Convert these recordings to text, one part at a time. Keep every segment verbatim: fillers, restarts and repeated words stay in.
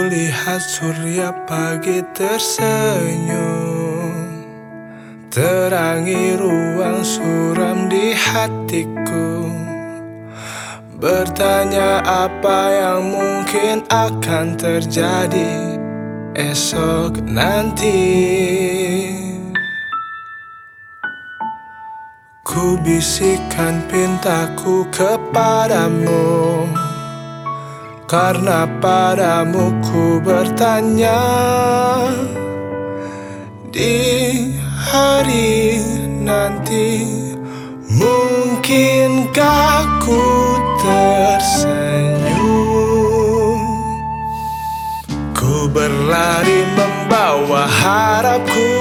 Kulihat surya pagi tersenyum, terangi ruang suram di hatiku. Bertanya apa yang mungkin akan terjadi esok nanti. Ku bisikkan pintaku kepadamu, karena padamu ku bertanya, di hari nanti mungkinkah ku tersenyum. Ku berlari membawa harapku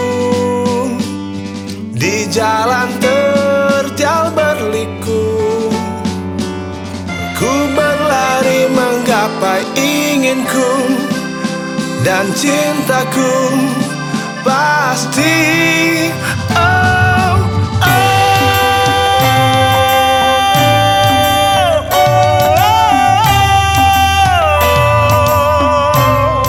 di jalan terjal berliku. Ku berlari menggapai inginku, dan cintaku pasti. Oh, oh, oh, oh.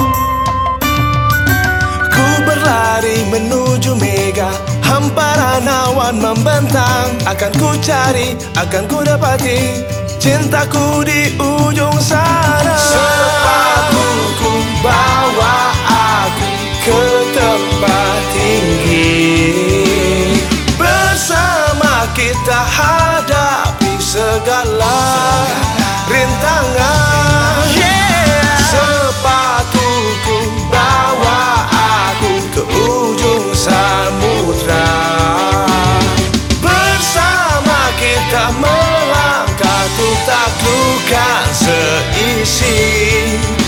Ku berlari menuju mega, hamparan awan membentang. Akan ku cari, akan ku dapati cintaku di ujung sana. Sepatuku bawa aku ke tempat tinggi, bersama kita hadapi segala rintangan. Yeah. Sepatuku bawa aku ke ujung samudra, bersama kita melangkah, ku taklukkan seisi